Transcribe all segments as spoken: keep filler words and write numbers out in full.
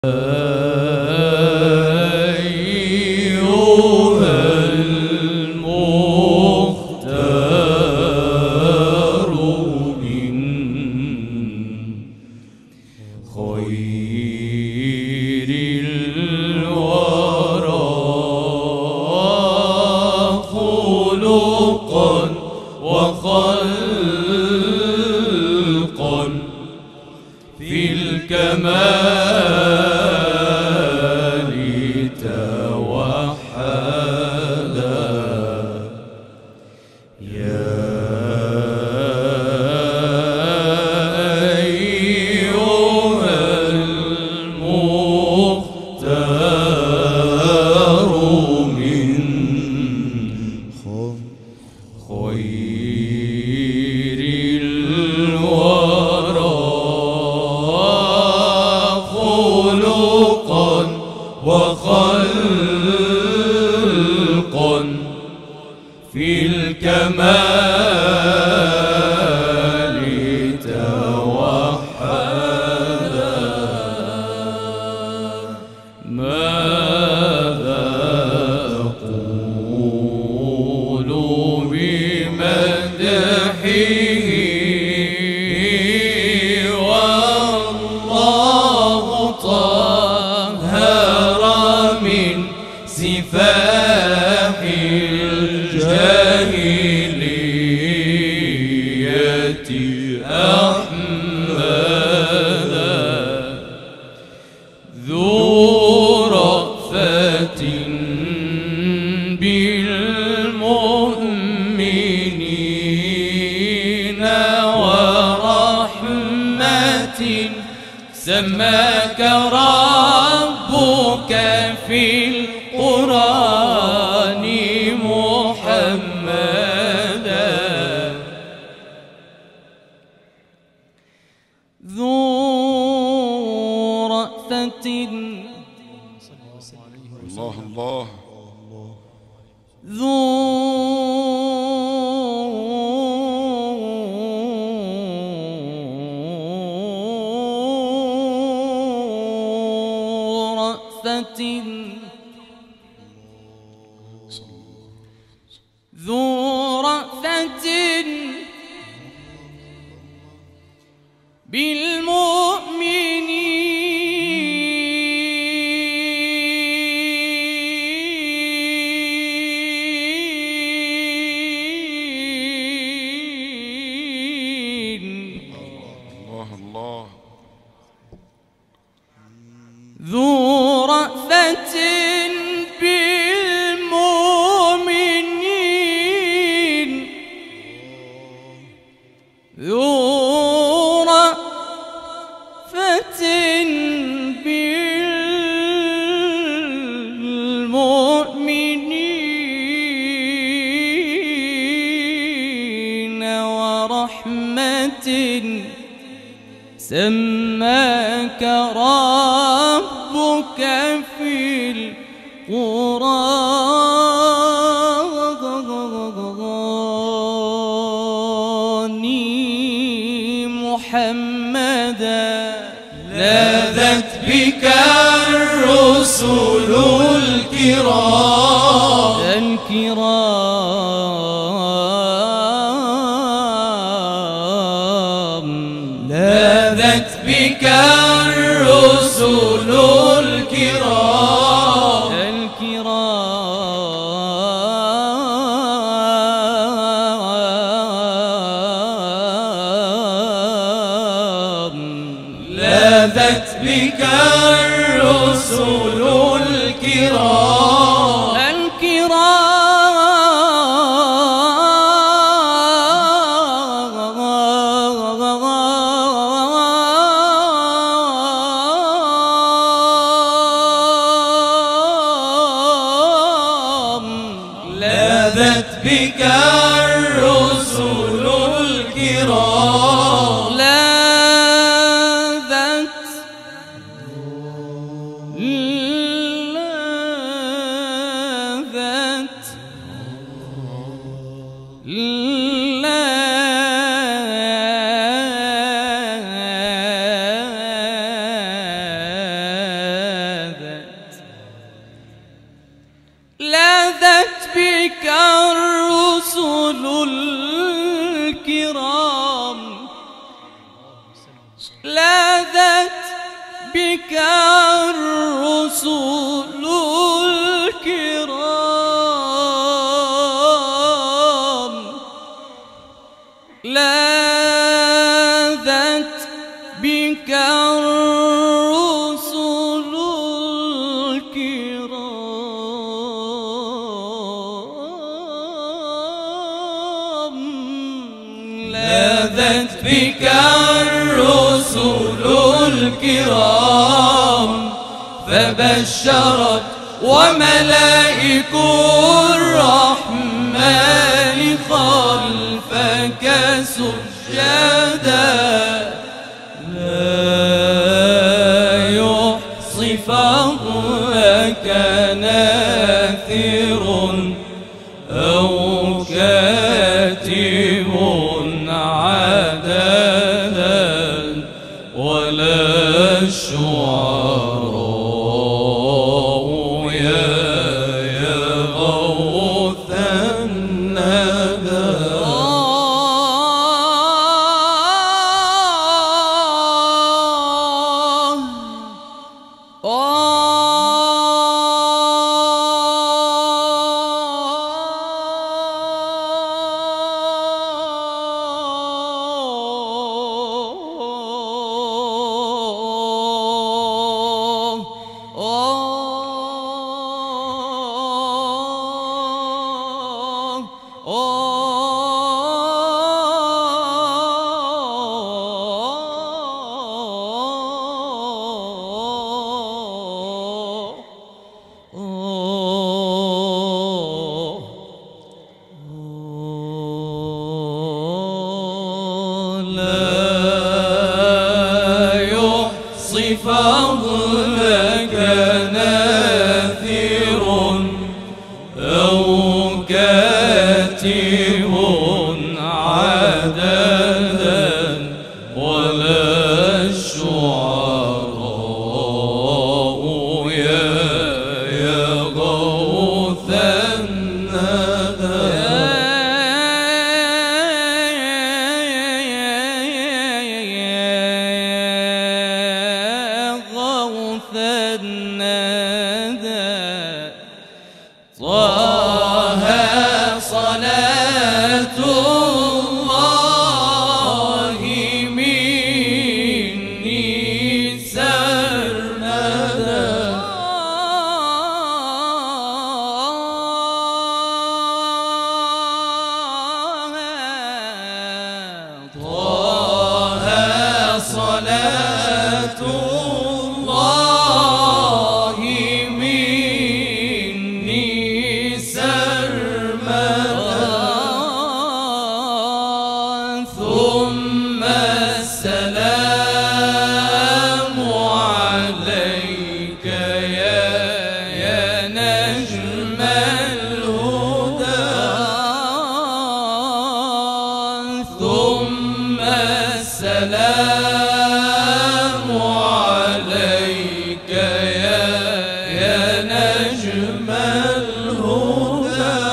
أيها المختار من خير الورى خلقا وخلقا في الكمال وخلقا في الكمال توحدا. ماذا أقول بمدحه والله طهر من سفاح الجاهلية أحمدا ذو رأفة بالمؤمنين ورحمة سماك ربك في القرآن محمدا ذو رأفة الله الله ذو رأفة ذو رأفة بالمؤمنين الله الله ذو رأفة بالمؤمنين ذو رأفة بالمؤمنين ورحمة سماك ربك في القرآن محمدا لاذت بك الرسل الكرام الكرام لاذت بك الرسل الكرام الكرام لاذت بك الرسل الكرام لاذت بك الرسل الكرام لاذت لاذت الرسل الكرام لاذت بك الرسل الكرام لاذت بك الرسل الكرام لاذت بك الرسل الكرام فبشرت وملائك الرحمن خلفك سجدا لا يحصي فضلك ناثر أو كاتب عددا ولا الشعراء يا يا غوث الندى فضلك ناثر أو كاتب عددا ولا الشعراء يا يا غوث الندى طه صلاة الله مني سرمدا طه صلاة الله مني سرمدا ثم السلام عليك يا يا نجم الهدى ثم السلام عليك يا يا نجم الهدى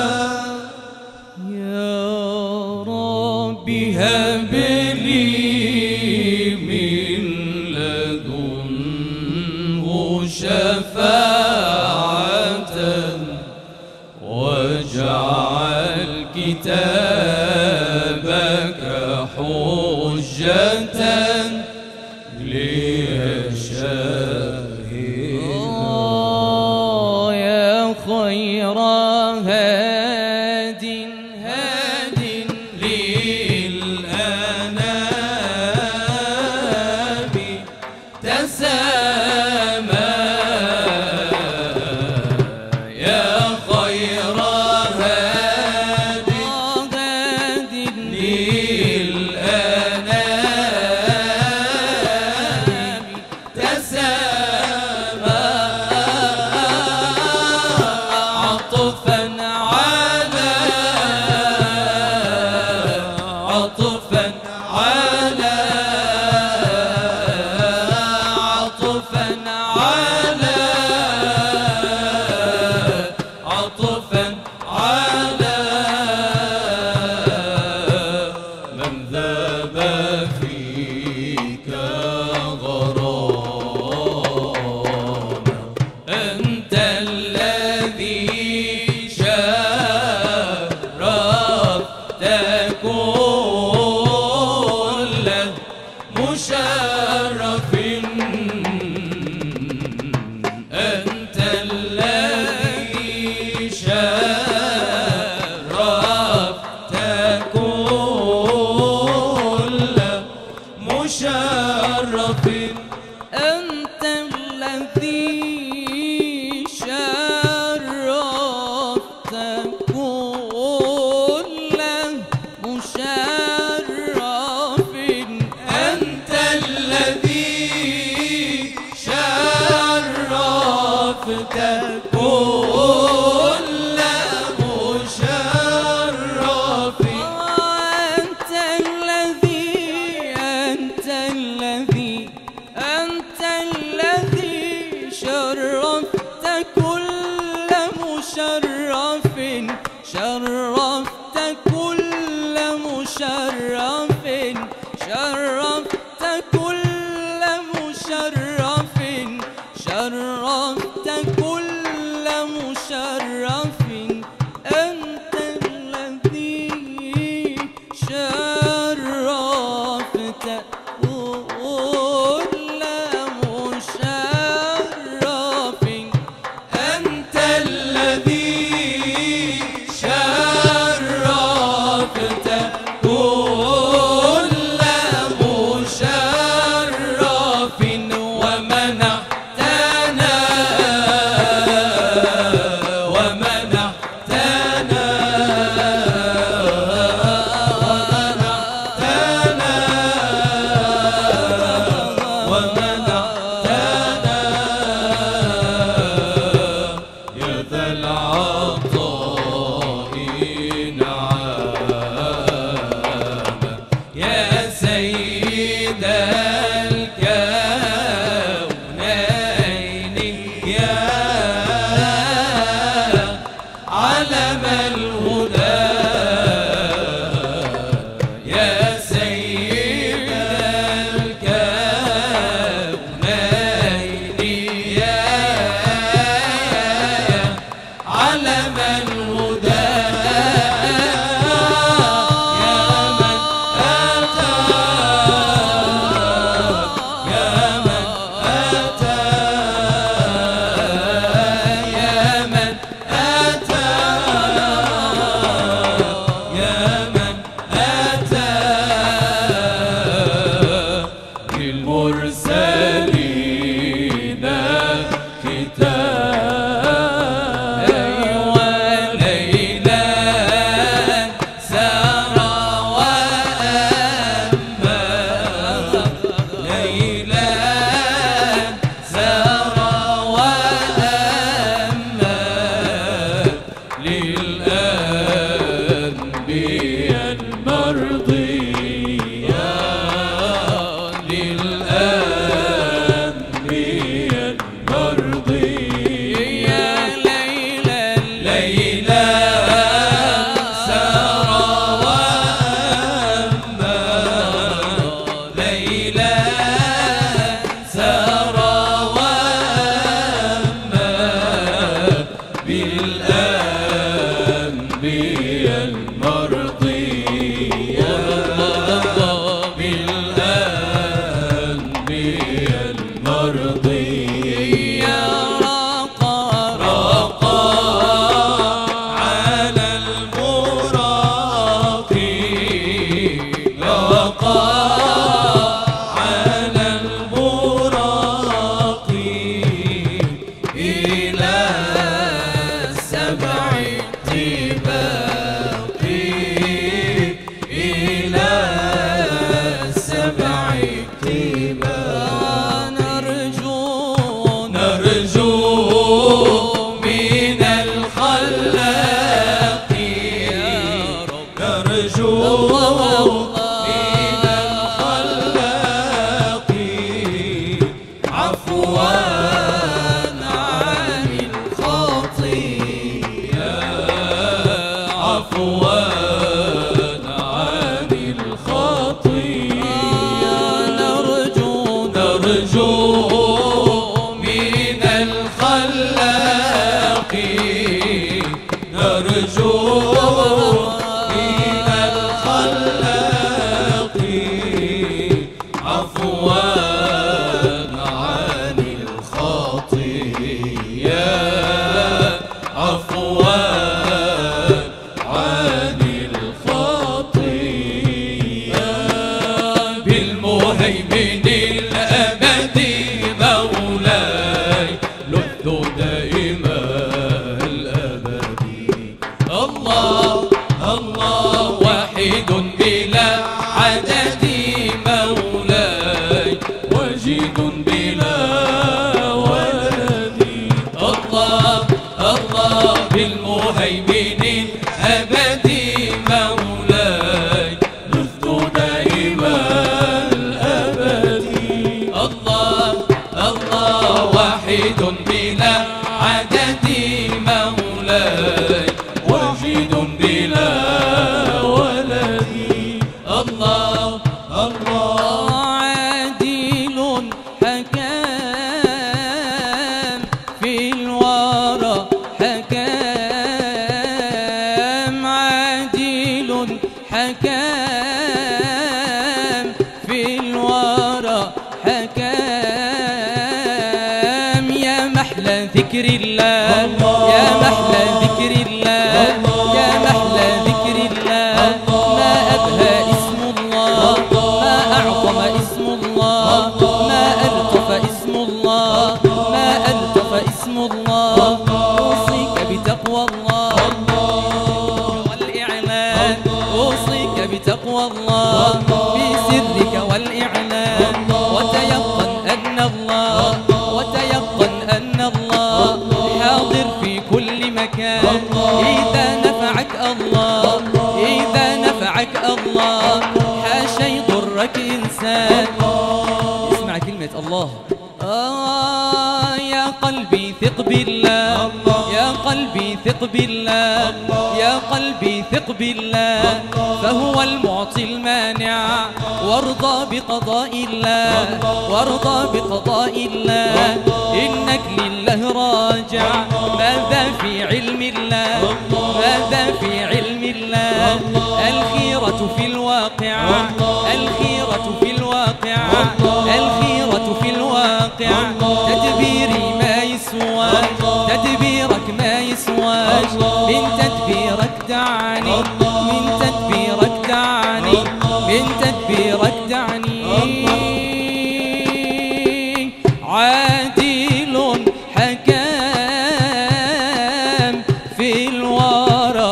يا رب هب لي من لدنه شفاعة واجعل كتابك حجة لي شاهدا يا خير هاد هاد للأنام تسامى شرفت كل مشرف، أنت الذي شرفت كل مشرف، أنت الذي أنت الذي أنت الذي شرفت كل مشرف، شرفت كل مشرف، شرفت كل مشرف، شرفت كل مشرف، أنت الذي شرفت كل مشرف، أنت الذي شرفت كل مشرف، ومنحتنا ومنحتنا ومنحتنا يا ذا العطاء نعما، يا سيد الكونين، يا علم الهدى، يا سيد الكونين، يا علم الهدى، يا من أتى يا من أتى يا من أتى يا من أتى للمرسلين كتاب، أيوة ليلا سرى وأما، ليلا سرى وأما للأنبياء المرضية، للأنبياء المرضية، ليلا ليلا سرى وأما، ليلا سرى وأما بالأنبياء المرضية، بالأنبياء المرضية، رقى رقى على المراقي، رقى على المراقي إلى سبع طباقي، إلى سبع طباق، نرجو نرجو من الخلاق، يا رب نرجو من الخلاق عفوا عن الخطيئة، عفوا عن الخطيئة، نرجو نرجو من الخلاق، نرجو من الخلاق عفوا عن الخطيئة، عفوا عن الخطيئة، بالمهيمن الأبدي مولاي محلى ذكر الله، يا محلى ذكر الله، يا محلى ذكر الله. ما أبهى اسم الله، ما أعظم اسم الله، ما ألطف اسم الله، ما ألطف اسم الله. أوصيك بتقوى الله والإعلان، أوصيك بتقوى الله بسرك والإعلان. وتيقن أن الله، وتيقن أن الله حاضر في كل مكان. إذا نفعك الله، إذا نفعك الله حاشا يضرك إنسان. اسمع كلمة الله. آه يا قلبي ثق بالله، يا قلبي ثق بالله، يا قلبي ثق بالله. فهو المعطي المانع، وارضى بقضاء الله، وارضى بقضاء الله. إنك لله راجع. ماذا في علم الله، ماذا في علم الله. الخيرة في الواقع، الخيرة في الواقع، الخيرة في الواقع. تدبيري ما يسواش، تدبيرك ما يسواش. من تدبيرك دعني، من تدبيرك دعني، من تدبيرك دعني. عادل حكام في الورى،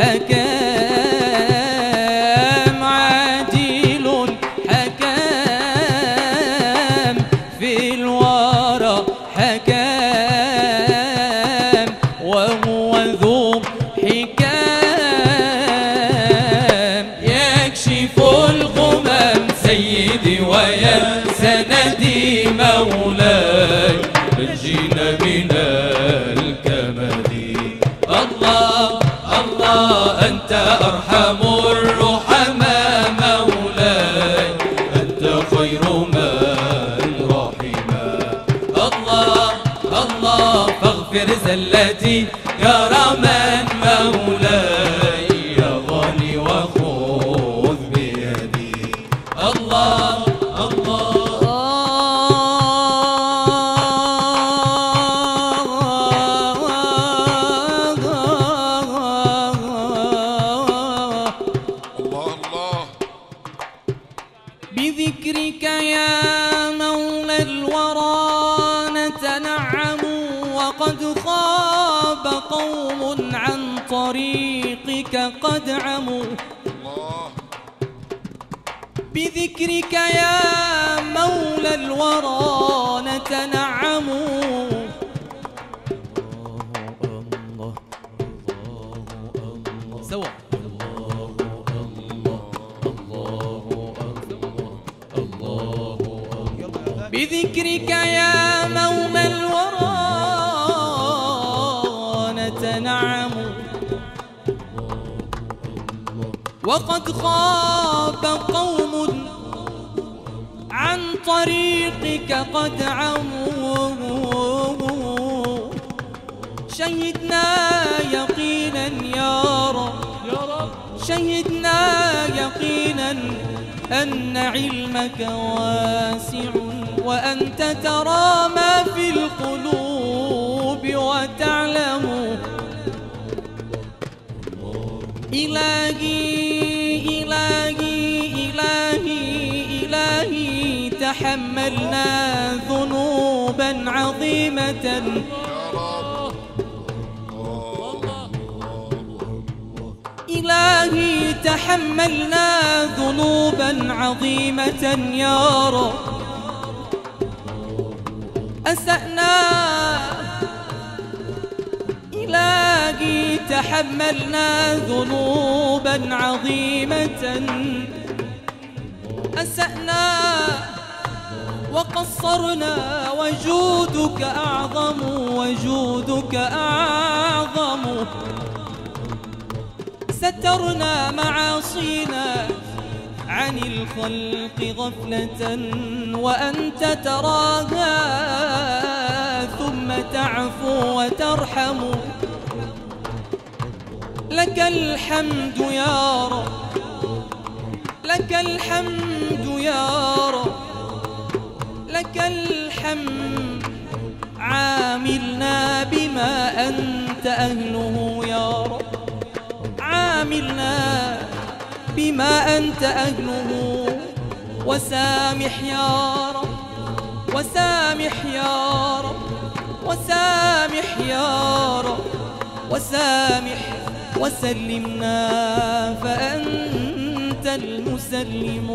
حكام عادل حكام في الورى، حكام وهو ذو حكام. يكشف الغمام سيدي ويا سندي مولاي، نجينا من الكمد. الله الله أنت أرحم الرحماء مولاي، أنت خير من رحما. الله الله فاغفر زلتي يا رحمن مولاي، يا غني وخذ بيدي. الله الله بذكرك يا مولى الورى نتنعم، وقد خاب قوم عن طريقك قد عموا. بذكرك يا مولى الورى نتنعم. الله الله سوا. بذكرك يا مولى الورى نتنعم، وقد خاب قوم عن طريقك قد عموا. شهدنا يقينا يا رب، شهدنا يقينا أن علمك واسع، وأنت ترى ما في القلوب وتعلم. إلهي إلهي إلهي إلهي تحملنا ذنوبا عظيمة. إلهي تحملنا ذنوبا عظيمة يا رب. أسأنا إلهي تحملنا ذنوبا عظيمة. أسأنا وقصرنا، وجودك أعظم، وجودك أعظم. سترنا معاصينا عن الخلق غفلة، وأنت تراها ثم تعفو وترحم. لك الحمد يا رب، لك الحمد يا رب، لك الحمد عاملنا بما أنت أهله يا رب، عاملنا بما أنت أهله، وسامح يا رب، وسامح يا رب، وسامح يا رب، وسامح وسلمنا فأنت المسلم،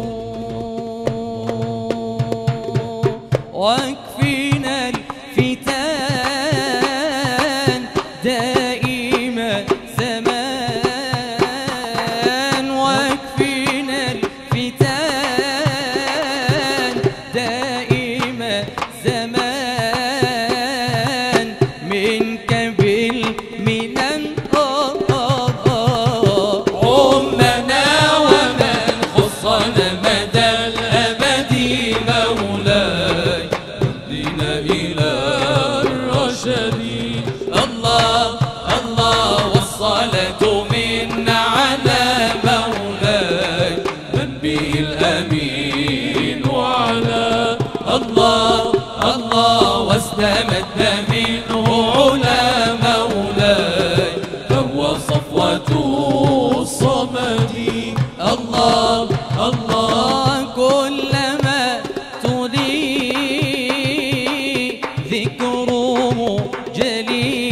واكفينا الفتان دائما زمان، واكفينا الفتان دائما زمان، منك بالمنن عمنا ومن خصنا مدى الأبد مولاي اهدنا إلى الرشد. الله الله والصلاة منا على مولاي من به الأمين وعلى الله الله واستمد منه علا مولاي فهو صفوة الصمد. الله الله كلما تلي ذكره جليل